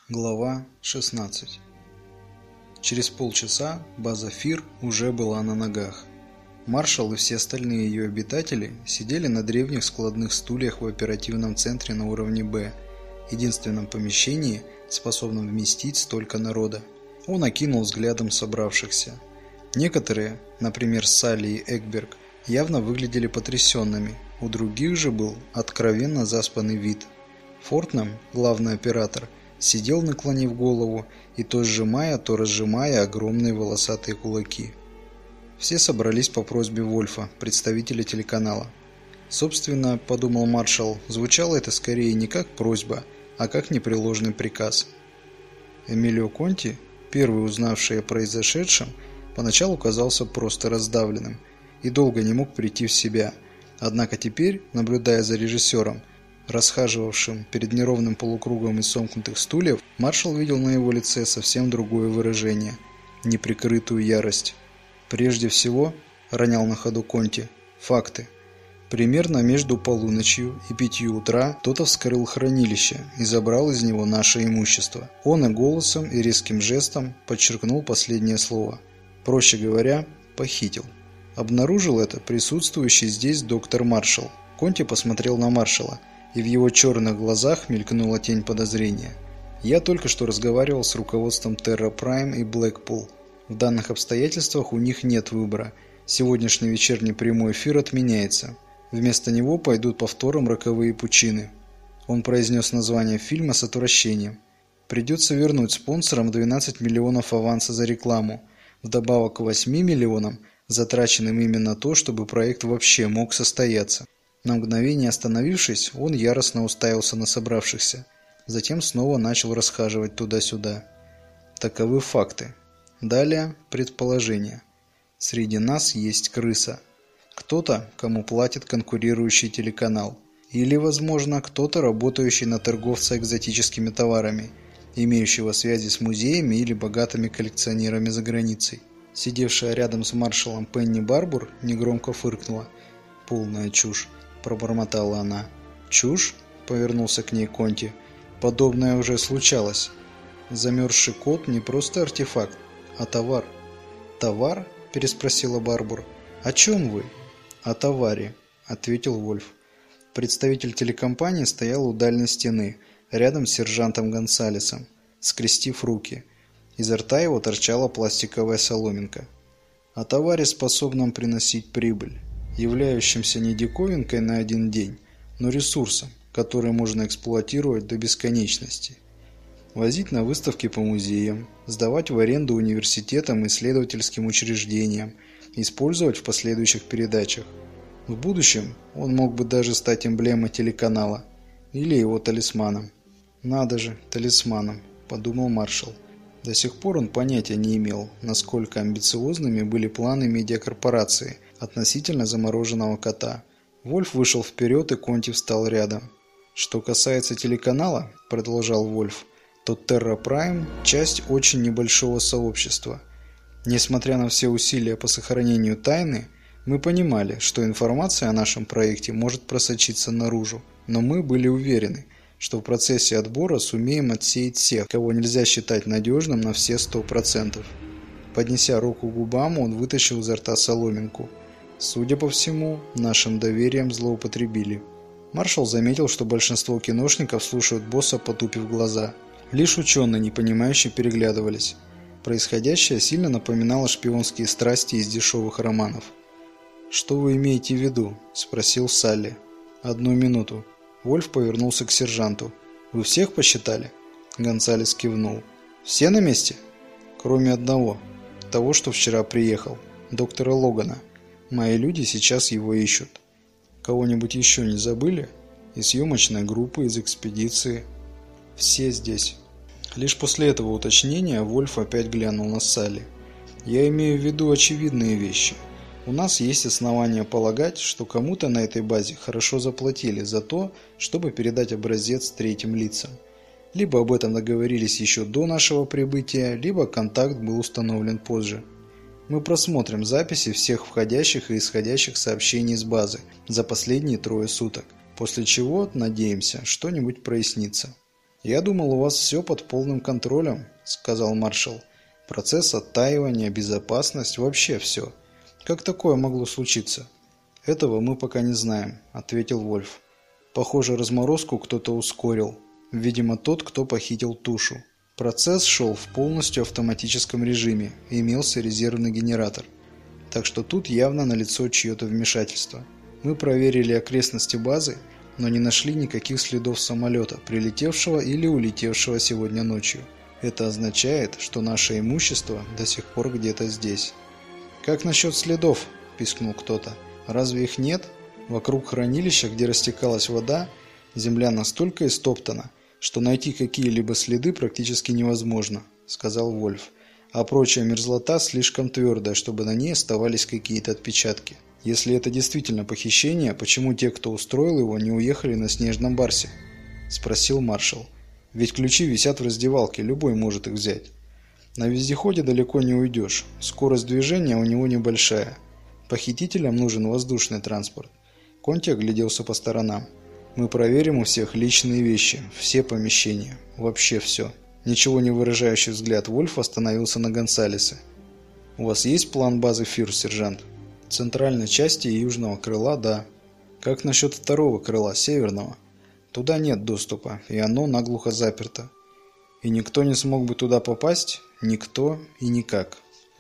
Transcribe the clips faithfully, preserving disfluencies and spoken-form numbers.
Глава шестнадцать. Через полчаса база Фир уже была на ногах. Маршал и все остальные ее обитатели сидели на древних складных стульях в оперативном центре на уровне Б, единственном помещении, способном вместить столько народа. Он окинул взглядом собравшихся. Некоторые, например, Салли и Экберг, явно выглядели потрясенными, у других же был откровенно заспанный вид. Фортнам, главный оператор, сидел, наклонив голову, и то сжимая, то разжимая огромные волосатые кулаки. Все собрались по просьбе Вольфа, представителя телеканала. Собственно, подумал маршал, звучало это скорее не как просьба, а как непреложный приказ. Эмилио Конти, первый узнавший о произошедшем, поначалу казался просто раздавленным и долго не мог прийти в себя. Однако теперь, наблюдая за режиссером, расхаживавшим перед неровным полукругом из сомкнутых стульев, маршал видел на его лице совсем другое выражение – неприкрытую ярость. Прежде всего, ронял на ходу Конти, факты. Примерно между полуночью и пятью утра кто-то вскрыл хранилище и забрал из него наше имущество. Он и голосом, и резким жестом подчеркнул последнее слово. Проще говоря, похитил. Обнаружил это присутствующий здесь доктор Маршалл. Конти посмотрел на маршала, и в его черных глазах мелькнула тень подозрения. Я только что разговаривал с руководством Terra Prime и Blackpool. В данных обстоятельствах у них нет выбора. Сегодняшний вечерний прямой эфир отменяется. Вместо него пойдут повтором «Роковые пучины». Он произнес название фильма с отвращением. Придется вернуть спонсорам двенадцать миллионов аванса за рекламу, вдобавок к восьми миллионам, затраченным именно на то, чтобы проект вообще мог состояться. На мгновение остановившись, он яростно уставился на собравшихся. Затем снова начал расхаживать туда-сюда. Таковы факты. Далее предположение. Среди нас есть крыса. Кто-то, кому платит конкурирующий телеканал. Или, возможно, кто-то, работающий на торговца экзотическими товарами, имеющего связи с музеями или богатыми коллекционерами за границей. Сидевшая рядом с маршалом Пенни Барбур негромко фыркнула. «Полная чушь», – пробормотала она. «Чушь?» – повернулся к ней Конти. «Подобное уже случалось. Замерзший кот не просто артефакт, а товар». «Товар?» – переспросила Барбур. «О чем вы?» «О товаре», – ответил Вольф. Представитель телекомпании стоял у дальней стены, рядом с сержантом Гонсалесом, скрестив руки. Изо рта его торчала пластиковая соломинка. «О товаре, способном приносить прибыль, являющемся не диковинкой на один день, но ресурсом, который можно эксплуатировать до бесконечности. Возить на выставки по музеям, сдавать в аренду университетам и исследовательским учреждениям, использовать в последующих передачах. В будущем он мог бы даже стать эмблемой телеканала или его талисманом». «Надо же, талисманом», – подумал маршал. До сих пор он понятия не имел, насколько амбициозными были планы медиакорпорации относительно замороженного кота. Вольф вышел вперед, и Конти встал рядом. «Что касается телеканала, – продолжал Вольф, – то Terra Prime – часть очень небольшого сообщества. Несмотря на все усилия по сохранению тайны, мы понимали, что информация о нашем проекте может просочиться наружу, но мы были уверены, что в процессе отбора сумеем отсеять всех, кого нельзя считать надежным на все сто процентов. Поднеся руку к губам, он вытащил изо рта соломинку. Судя по всему, нашим доверием злоупотребили. Маршал заметил, что большинство киношников слушают босса, потупив глаза. Лишь ученые, непонимающе, переглядывались. Происходящее сильно напоминало шпионские страсти из дешевых романов. «Что вы имеете в виду?» – спросил Салли. «Одну минуту». Вольф повернулся к сержанту. «Вы всех посчитали?» Гонсалес кивнул. «Все на месте?» «Кроме одного. Того, что вчера приехал. Доктора Логана. Мои люди сейчас его ищут. Кого-нибудь еще не забыли? Из съемочной группы, из экспедиции?» «Все здесь». Лишь после этого уточнения Вольф опять глянул на Салли. «Я имею в виду очевидные вещи. У нас есть основания полагать, что кому-то на этой базе хорошо заплатили за то, чтобы передать образец третьим лицам. Либо об этом договорились еще до нашего прибытия, либо контакт был установлен позже. Мы просмотрим записи всех входящих и исходящих сообщений с базы за последние трое суток, после чего, надеемся, что-нибудь прояснится». «Я думал, у вас все под полным контролем», — сказал маршал. «Процесс оттаивания, безопасность, вообще все. Как такое могло случиться?» «Этого мы пока не знаем», — ответил Вольф. «Похоже, разморозку кто-то ускорил. Видимо, тот, кто похитил тушу. Процесс шел в полностью автоматическом режиме, имелся резервный генератор. Так что тут явно налицо чье-то вмешательство. Мы проверили окрестности базы, но не нашли никаких следов самолета, прилетевшего или улетевшего сегодня ночью. Это означает, что наше имущество до сих пор где-то здесь». «Как насчет следов?» – пискнул кто-то. «Разве их нет? Вокруг хранилища, где растекалась вода, земля настолько истоптана, что найти какие-либо следы практически невозможно», – сказал Вольф. «А прочая мерзлота слишком твердая, чтобы на ней оставались какие-то отпечатки. Если это действительно похищение, почему те, кто устроил его, не уехали на снежном барсе?» – спросил маршал. «Ведь ключи висят в раздевалке, любой может их взять. На вездеходе далеко не уйдешь, скорость движения у него небольшая. Похитителям нужен воздушный транспорт». Конти огляделся по сторонам. «Мы проверим у всех личные вещи, все помещения, вообще все». Ничего не выражающий взгляд Вольф остановился на Гонсалесе. «У вас есть план базы ФИР, сержант?» «Центральной части и южного крыла, да. Как насчет второго крыла, северного?» «Туда нет доступа, и оно наглухо заперто». «И никто не смог бы туда попасть?» «Никто и никак».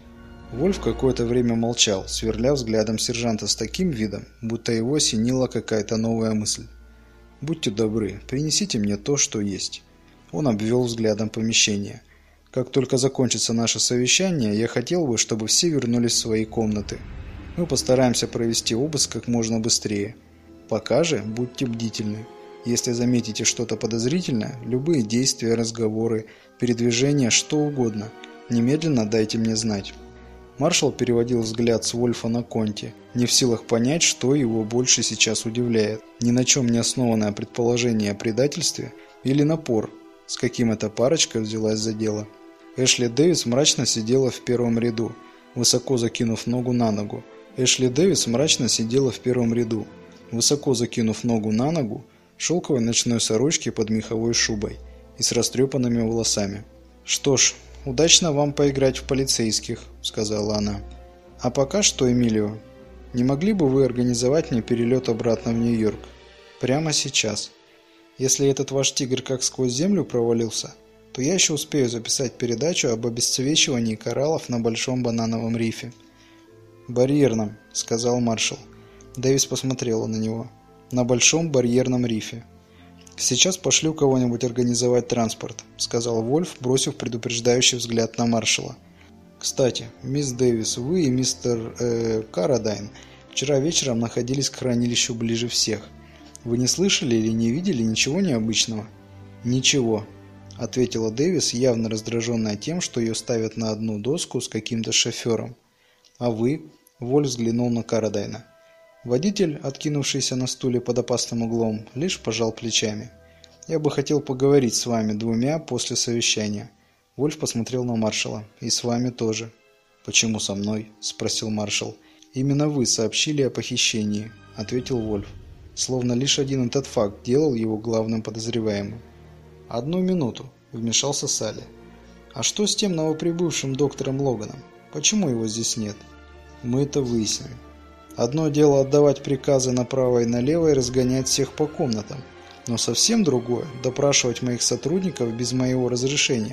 Вольф какое-то время молчал, сверля взглядом сержанта с таким видом, будто его осенила какая-то новая мысль. «Будьте добры, принесите мне то, что есть». Он обвел взглядом помещение. «Как только закончится наше совещание, я хотел бы, чтобы все вернулись в свои комнаты. Мы постараемся провести обыск как можно быстрее. Пока же будьте бдительны. Если заметите что-то подозрительное, любые действия, разговоры, передвижения, что угодно, немедленно дайте мне знать». Маршал переводил взгляд с Вольфа на Конти, не в силах понять, что его больше сейчас удивляет. Ни на чем не основанное предположение о предательстве или напор, с каким эта парочка взялась за дело. Эшли Дэвис мрачно сидела в первом ряду, высоко закинув ногу на ногу. Эшли Дэвис мрачно сидела в первом ряду, высоко закинув ногу на ногу, в шелковой ночной сорочке под меховой шубой и с растрепанными волосами. «Что ж, удачно вам поиграть в полицейских», — сказала она. «А пока что, Эмилио, не могли бы вы организовать мне перелет обратно в Нью-Йорк? Прямо сейчас. Если этот ваш тигр как сквозь землю провалился, то я еще успею записать передачу об обесцвечивании кораллов на Большом банановом рифе». «Барьерном», — сказал маршал. Дэвис посмотрела на него. «На Большом барьерном рифе». «Сейчас пошлю кого-нибудь организовать транспорт», — сказал Вольф, бросив предупреждающий взгляд на маршала. «Кстати, мисс Дэвис, вы и мистер э, Карадайн вчера вечером находились к хранилищу ближе всех. Вы не слышали или не видели ничего необычного?» «Ничего», — ответила Дэвис, явно раздраженная тем, что ее ставят на одну доску с каким-то шофером. «А вы?» — Вольф взглянул на Карадайна. Водитель, откинувшийся на стуле под опасным углом, лишь пожал плечами. «Я бы хотел поговорить с вами двумя после совещания». Вольф посмотрел на маршала. «И с вами тоже». «Почему со мной?» – спросил маршал. «Именно вы сообщили о похищении», – ответил Вольф. Словно лишь один этот факт делал его главным подозреваемым. «Одну минуту», – вмешался Салли. «А что с тем новоприбывшим доктором Логаном? Почему его здесь нет?» «Мы это выясним. Одно дело отдавать приказы направо и налево и разгонять всех по комнатам, но совсем другое – допрашивать моих сотрудников без моего разрешения».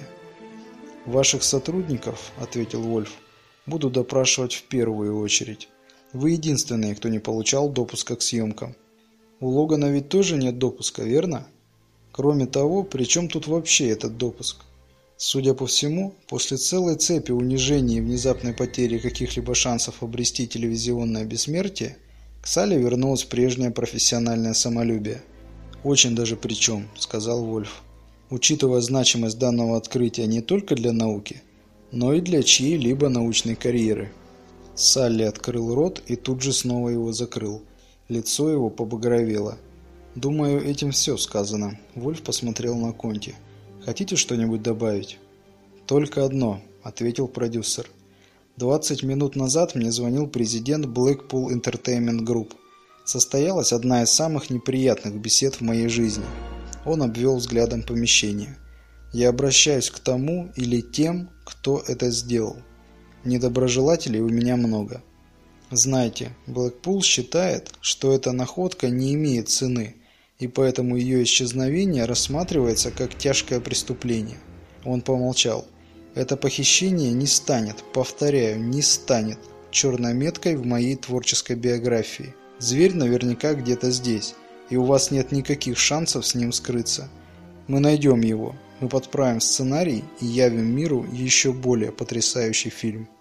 «Ваших сотрудников, — ответил Вольф, — буду допрашивать в первую очередь. Вы единственные, кто не получал допуска к съемкам. У Логана ведь тоже нет допуска, верно? Кроме того, при чем тут вообще этот допуск? Судя по всему, после целой цепи унижений и внезапной потери каких-либо шансов обрести телевизионное бессмертие, к Салли вернулось прежнее профессиональное самолюбие. «Очень даже при чем, — сказал Вольф. Учитывая значимость данного открытия не только для науки, но и для чьей-либо научной карьеры». Салли открыл рот и тут же снова его закрыл. Лицо его побагровело. «Думаю, этим все сказано». Вольф посмотрел на Конти. «Хотите что-нибудь добавить?» «Только одно», — ответил продюсер. «Двадцать минут назад мне звонил президент Blackpool Entertainment Group. Состоялась одна из самых неприятных бесед в моей жизни. Он обвел взглядом помещение. «Я обращаюсь к тому или тем, кто это сделал. Недоброжелателей у меня много. Знайте, Блэкпул считает, что эта находка не имеет цены, и поэтому ее исчезновение рассматривается как тяжкое преступление». Он помолчал. «Это похищение не станет, повторяю, не станет черной меткой в моей творческой биографии. Зверь наверняка где-то здесь, и у вас нет никаких шансов с ним скрыться. Мы найдем его, мы подправим сценарий и явим миру еще более потрясающий фильм».